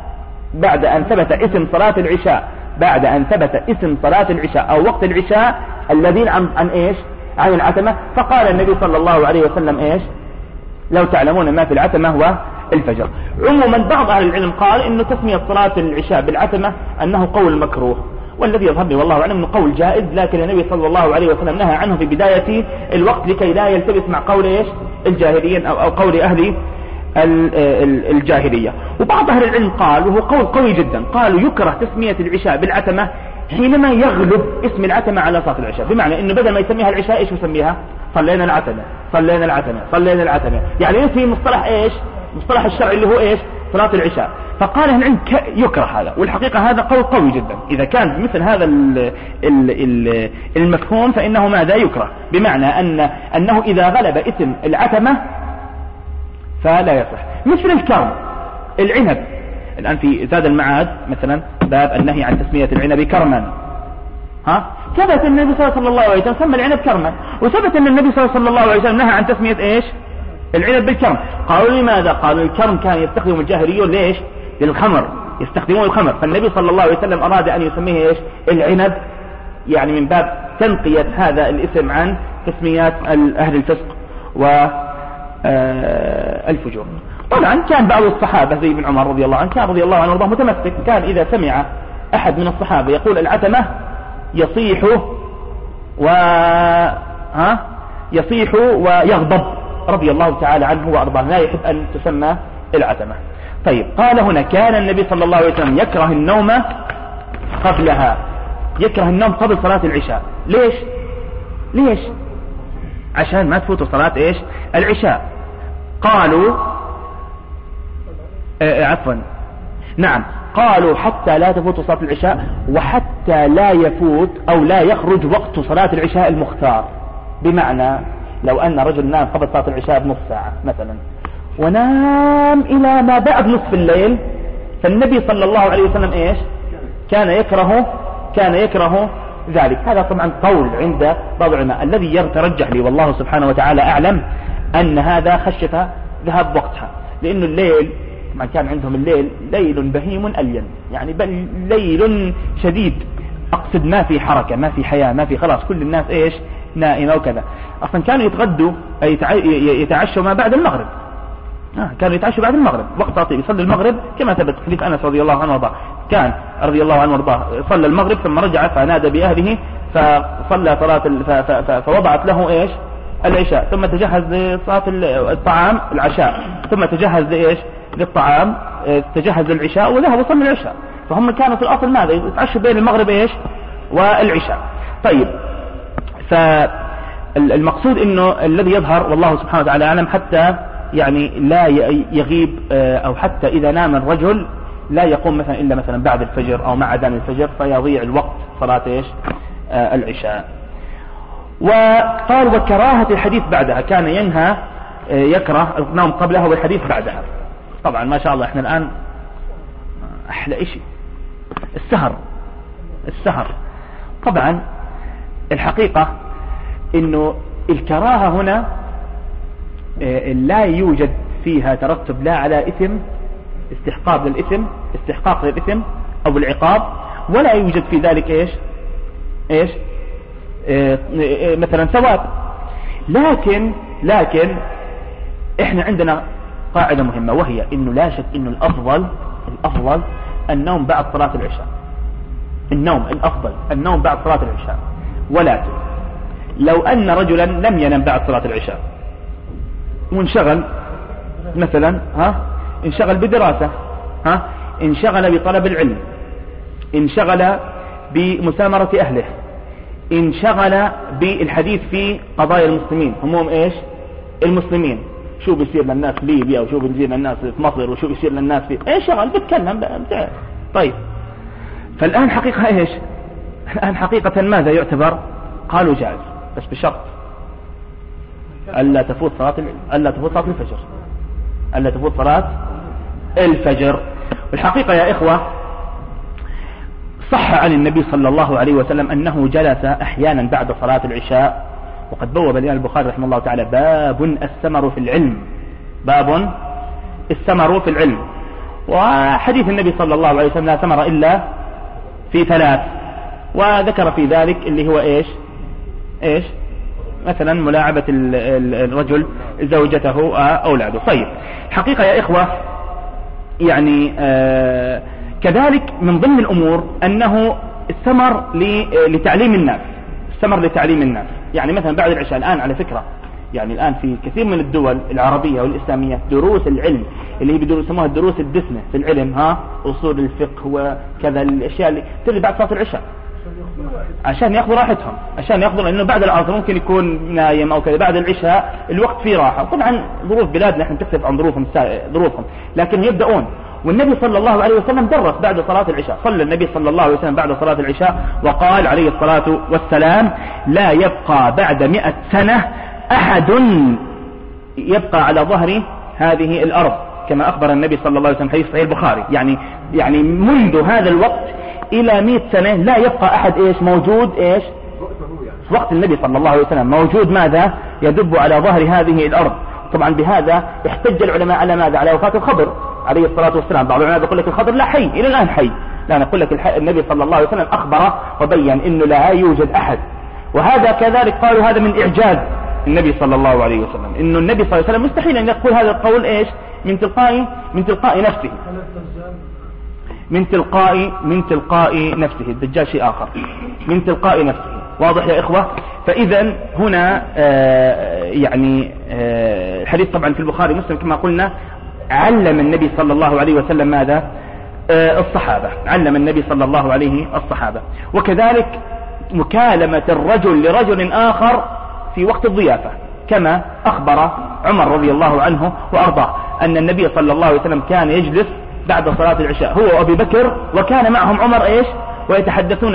بعد أن ثبت اسم صلاة العشاء، بعد أن ثبت اسم صلاة العشاء أو وقت العشاء الذين عن إيش؟ عن العتمة. فقال النبي صلى الله عليه وسلم إيش؟ لو تعلمون ما في العتمة هو الفجر. عموما بعض أهل العلم قال إنه تسمية صلاة العشاء بالعتمة أنه قول مكروه، والذي يظهر لي والله أعلم أنه قول جائز، لكن النبي صلى الله عليه وسلم نهى عنه في بداية الوقت لكي لا يلتبس مع قول إيش؟ الجاهليين أو قول أهل الجاهلية. وبعض أهل العلم قال، وهو قول قوي جدا، قالوا يكره تسمية العشاء بالعتمة حينما يغلب اسم العتمة على صلاة العشاء، بمعنى انه بدل ما يسميها العشاء ايش يسميها؟ صلينا العتمة، صلينا العتمة، صلينا العتمة، يعني ينتهي مصطلح ايش؟ مصطلح الشرعي اللي هو ايش؟ صلاة العشاء. فقال اهل العلم يكره هذا، والحقيقة هذا قول قوي جدا. اذا كان مثل هذا المفهوم فانه ماذا؟ يكره، بمعنى انه اذا غلب اسم العتمة فلا يصح. مثل الكرم، العنب، الآن في زاد المعاد مثلا باب النهي عن تسمية العنب كرما، ثبت النبي صلى الله عليه وسلم سمى العنب كرما، وثبت أن النبي صلى الله عليه وسلم نهى عن تسمية إيش؟ العنب بالكرم. قالوا لماذا؟ قالوا الكرم كان يستخدم الجاهليون ليش؟ للخمر، يستخدمون الخمر، فالنبي صلى الله عليه وسلم أراد أن يسميه إيش؟ العنب، يعني من باب تنقية هذا الاسم عن تسميات أهل الفسق والفجور. طبعا كان بعض الصحابة زي ابن عمر رضي الله عنه، كان رضي الله عنه وارضاه متمسك، كان إذا سمع أحد من الصحابة يقول العتمة يصيح ويغضب رضي الله تعالى عنه وارضاه، لا يحب أن تسمى العتمة. طيب قال هنا كان النبي صلى الله عليه وسلم يكره النوم قبلها، يكره النوم قبل صلاة العشاء. ليش؟ عشان ما تفوتوا صلاة إيش؟ العشاء. قالوا نعم، قالوا حتى لا تفوت صلاة العشاء، وحتى لا يفوت أو لا يخرج وقت صلاة العشاء المختار. بمعنى لو أن رجل نام قبل صلاة العشاء بنص ساعة مثلا، ونام إلى ما بعد نصف الليل، فالنبي صلى الله عليه وسلم إيش كان يكره ذلك. هذا طبعا قول عند بعض العلماء. الذي يترجح لي والله سبحانه وتعالى أعلم أن هذا خشية ذهاب وقتها، لأنه الليل ما كان عندهم الليل ليل بهيم ألين، يعني بل ليل شديد، أقصد ما في حركة، ما في حياة، ما في خلاص كل الناس إيش نائمة وكذا. أصلا كانوا يتغدوا يتعشوا ما بعد المغرب، كانوا يتعشوا بعد المغرب وقت طيب، يصلي المغرب كما ثبت حديث أنس رضي الله عنه وارضاه، كان رضي الله عنه وارضاه صلى المغرب ثم رجع فنادى بأهله فصلى صلاة فوضعت له إيش العشاء، ثم تجهز لصلاة الطعام العشاء، ثم تجهز لإيش للطعام، تجهز للعشاء وذهب وصلى العشاء. فهم كانوا في الأصل ماذا يتعشوا بين المغرب إيش والعشاء. طيب، فالمقصود إنه الذي يظهر والله سبحانه وتعالى أعلم حتى يعني لا يغيب، أو حتى إذا نام الرجل لا يقوم مثلا إلا مثلا بعد الفجر أو مع أذان الفجر فيضيع الوقت صلاة إيش العشاء. وقال وكراهة الحديث بعدها، كان ينهى يكره النوم قبلها والحديث بعدها. طبعا ما شاء الله احنا الآن أحلى إشي السهر. طبعا الحقيقة إنه الكراهة هنا لا يوجد فيها ترتب لا على إثم استحقاق للإثم أو العقاب، ولا يوجد في ذلك إيش مثلا ثواب. لكن إحنا عندنا قاعدة مهمة، وهي إنه لا شك إنه الأفضل النوم بعد صلاة العشاء. النوم بعد صلاة العشاء. ولكن لو أن رجلا لم ينم بعد صلاة العشاء وانشغل مثلا انشغل بدراسة، انشغل بطلب العلم، انشغل بمسامرة أهله، انشغل بالحديث في قضايا المسلمين، همهم إيش المسلمين، شو بيصير للناس في ليبيا وشو بيصير للناس في مصر وشو بيصير للناس في ايش شغل بتكلم بتاع. طيب، فالآن حقيقة ماذا يعتبر؟ قالوا جائز، بس بشرط ألا تفوت صلاة الفجر. والحقيقة يا إخوة صح عن النبي صلى الله عليه وسلم أنه جلس أحيانا بعد صلاة العشاء، وقد بوب الإمام البخاري رحمه الله تعالى باب الثمر في العلم. وحديث النبي صلى الله عليه وسلم لا ثمر إلا في 3، وذكر في ذلك اللي هو إيش مثلا ملاعبة الرجل زوجته أولاده. طيب، حقيقة يا إخوة يعني كذلك من ضمن الأمور أنه الثمر لتعليم الناس. يعني مثلا بعد العشاء الآن على فكرة، يعني الآن في كثير من الدول العربية والإسلامية دروس العلم اللي هي يسموها الدروس الدسمة في العلم، أصول الفقه وكذا، الأشياء اللي تجي بعد صلاة العشاء عشان يأخذوا راحتهم، لأنه بعد العصر ممكن يكون نايم أو كذا، بعد العشاء الوقت فيه راحة. طبعا ظروف بلادنا نحن تختلف عن ظروفهم، لكن يبدأون. والنبي صلى الله عليه وسلم درس بعد صلاة العشاء، صلى النبي صلى الله عليه وسلم بعد صلاة العشاء وقال عليه الصلاة والسلام لا يبقى بعد 100 سنة أحد يبقى على ظهر هذه الأرض، كما أخبر النبي صلى الله عليه وسلم حديث صحيح البخاري. يعني منذ هذا الوقت إلى 100 سنة لا يبقى أحد موجود وقت النبي صلى الله عليه وسلم موجود ماذا يدب على ظهر هذه الأرض. طبعا بهذا احتج العلماء على ماذا؟ على وفاة الخضر عليه الصلاة والسلام. بعض العلماء يقول لك الخضر لا حي إلى الآن حي، لا نقول لك النبي صلى الله عليه وسلم أخبر وبين إنه لا يوجد أحد. وهذا كذلك قالوا هذا من إعجاز النبي صلى الله عليه وسلم، إنه النبي صلى الله عليه وسلم مستحيل أن يقول هذا القول من تلقاء نفسه، من تلقاء نفسه. الدجال شيء آخر، من تلقاء نفسه. واضح يا إخوة؟ فإذا هنا الحديث طبعا في البخاري مسلم كما قلنا. علم النبي صلى الله عليه وسلم ماذا؟ الصحابة، علم النبي صلى الله عليه الصحابة. وكذلك مكالمة الرجل لرجل آخر في وقت الضيافة، كما أخبر عمر رضي الله عنه وأرضاه أن النبي صلى الله عليه وسلم كان يجلس بعد صلاة العشاء هو وأبي بكر، وكان معهم عمر ويتحدثون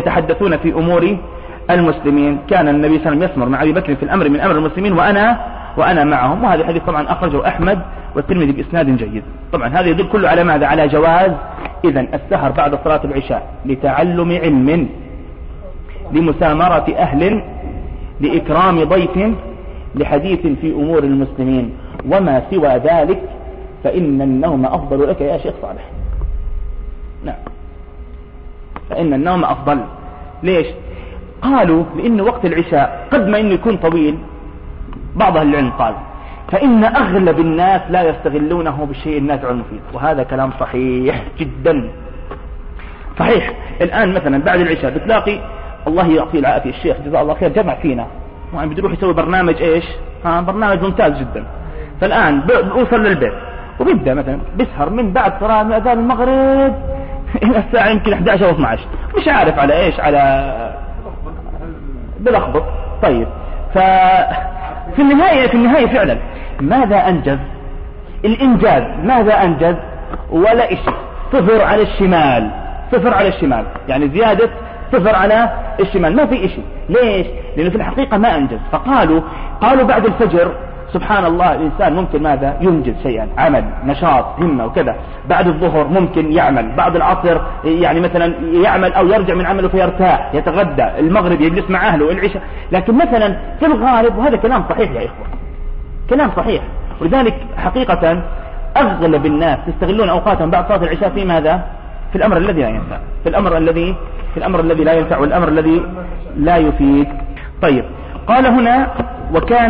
في أمور المسلمين. كان النبي صلى الله عليه وسلم يسمر مع أبي بكر في الأمر من أمر المسلمين، وأنا معهم. وهذا الحديث طبعا أخرجه أحمد والترمذي بإسناد جيد. طبعا هذا يدل كله على ماذا؟ على جواز إذن السهر بعد صلاة العشاء لتعلم علم، لمسامرة أهل، لإكرام ضيف، لحديث في أمور المسلمين. وما سوى ذلك فإن النوم أفضل لك يا شيخ صالح. نعم، فإن النوم أفضل. ليش؟ قالوا لأن وقت العشاء قد ما إنه يكون طويل. بعض أهل العلم قال فإن أغلب الناس لا يستغلونه بالشيء النافع والمفيد، وهذا كلام صحيح جدا صحيح. الآن مثلا بعد العشاء بتلاقي الله يعطيه العافية الشيخ جزاه الله خير جمع فينا وعم بيروح يسوي برنامج إيش؟ برنامج ممتاز جدا. فالآن بوصل للبيت وبيبدأ مثلا بيسهر من بعد صلاة أذان المغرب إلى الساعة يمكن 11 أو 12، مش عارف على إيش، على بلخبط. طيب في النهاية فعلا ماذا أنجز؟ الإنجاز ماذا أنجز؟ ولا إشي، صفر على الشمال، صفر على الشمال، يعني زيادة صفر على الشمال، ما في إشي. ليش؟ لأنه في الحقيقة ما أنجز. فقالوا بعد الفجر سبحان الله الإنسان ممكن ماذا؟ ينجز شيئا، عمل، نشاط، همة وكذا. بعد الظهر ممكن يعمل، بعد العصر يعني مثلا يعمل أو يرجع من عمله فيرتاح، يتغدى، المغرب يجلس مع أهله، العشاء. لكن مثلا في الغالب، وهذا كلام صحيح يا إخوة، كلام صحيح. ولذلك حقيقة أغلب الناس يستغلون أوقاتهم بعد صلاة العشاء في ماذا؟ في الأمر الذي لا ينفع، في الأمر الذي لا ينفع والأمر الذي لا يفيد. طيب قال هنا وكان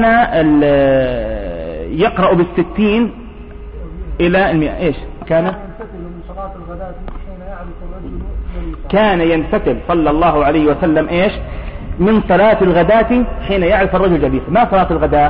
يقرأ بالستين إلى 100. إيش كان ينفتل صلى الله عليه وسلم إيش من صلاة الغداة حين يعرف الرجل جليسه. ما صلاة الغداة؟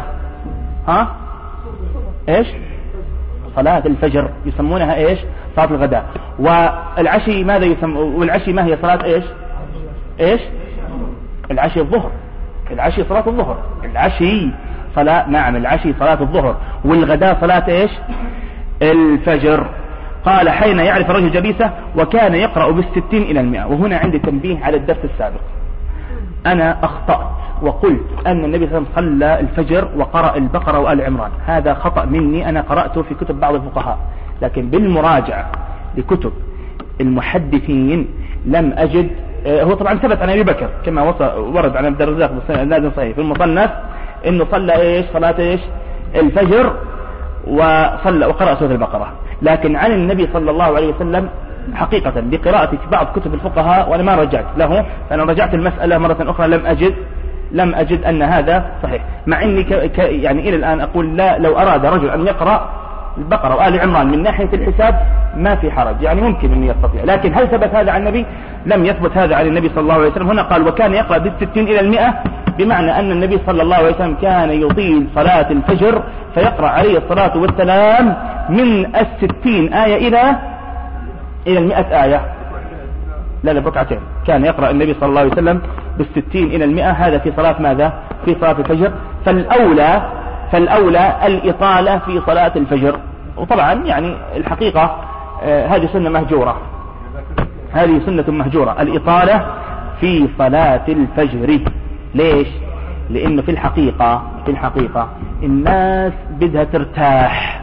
إيش؟ صلاة الفجر يسمونها إيش؟ صلاة الغداء. والعشي ماذا والعشي ما هي صلاة إيش؟ العشي الظهر، العشي صلاة الظهر، العشي صلاة، نعم العشي صلاة الظهر، والغداء صلاة إيش؟ الفجر. قال حين يعرف الرجل جليسه وكان يقرأ بالستين إلى 100. وهنا عندي تنبيه على الدرس السابق، أنا أخطأت وقلت أن النبي صلى الله عليه وسلم صلى الفجر وقرأ البقرة وآل عمران. هذا خطأ مني، أنا قرأته في كتب بعض الفقهاء، لكن بالمراجعة لكتب المحدثين لم أجد. هو طبعا ثبت عن أبي بكر كما ورد عن عبد الرزاق بسند صحيح في المصنف إنه صلى إيش؟ صلاة إيش؟ الفجر وقرأ سورة البقرة. لكن عن النبي صلى الله عليه وسلم حقيقة بقراءتي في بعض كتب الفقهاء وأنا ما رجعت له، أنا رجعت المسألة مرة أخرى لم أجد أن هذا صحيح، مع أني يعني إلى الآن أقول لا، لو أراد رجل أن يقرأ البقرة وآل عمران من ناحية الحساب ما في حرج، يعني ممكن أن يستطيع. لكن هل ثبت هذا عن النبي؟ لم يثبت هذا عن النبي صلى الله عليه وسلم. هنا قال وكان يقرأ بالستين إلى 100، بمعنى أن النبي صلى الله عليه وسلم كان يطيل صلاة الفجر فيقرأ عليه الصلاة والسلام من 60 آية إلى 100 آية، لا بركعتين. كان يقرأ النبي صلى الله عليه وسلم بال60 إلى 100، هذا في صلاة ماذا؟ في صلاة الفجر. فالأولى الإطالة في صلاة الفجر. وطبعا يعني الحقيقة هذه سنة مهجورة، هذه سنة مهجورة، الإطالة في صلاة الفجر. ليش؟ لأنه في الحقيقة الناس بدها ترتاح،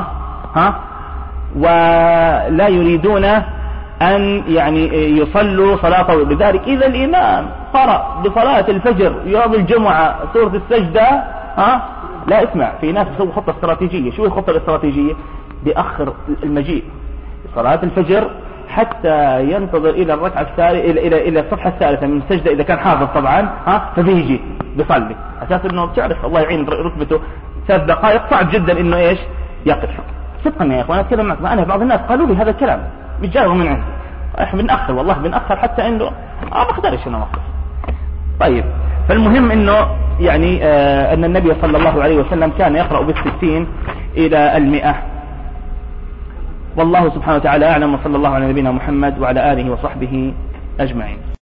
ولا يريدون أن يعني يصلوا صلاة طويلة. لذلك إذا الإمام قرأ بصلاة الفجر يوم الجمعة سورة السجدة، لا اسمع، في ناس يسوي خطة استراتيجية. شو الخطة الاستراتيجية؟ بيأخر المجيء صلاة الفجر حتى ينتظر إلى الركعة الثالثة، إلى الصفحة الثالثة من السجدة إذا كان حافظ طبعا، فبيجي بيصلي، أساس إنه بتعرف الله يعين رتبته 3 دقائق صعب جدا إنه إيش يقف. صدقا يا إخوان أتكلم معكم، أنا بعض الناس قالوا لي هذا الكلام بيجاوبوا من عندي، إحنا بنأخر، والله بنأخر حتى إنه ما أقدرش أنا أوقف. طيب فالمهم إنه يعني أن النبي صلى الله عليه وسلم كان يقرأ بال60 إلى 100. والله سبحانه وتعالى أعلم، وصلى الله على نبينا محمد وعلى آله وصحبه أجمعين.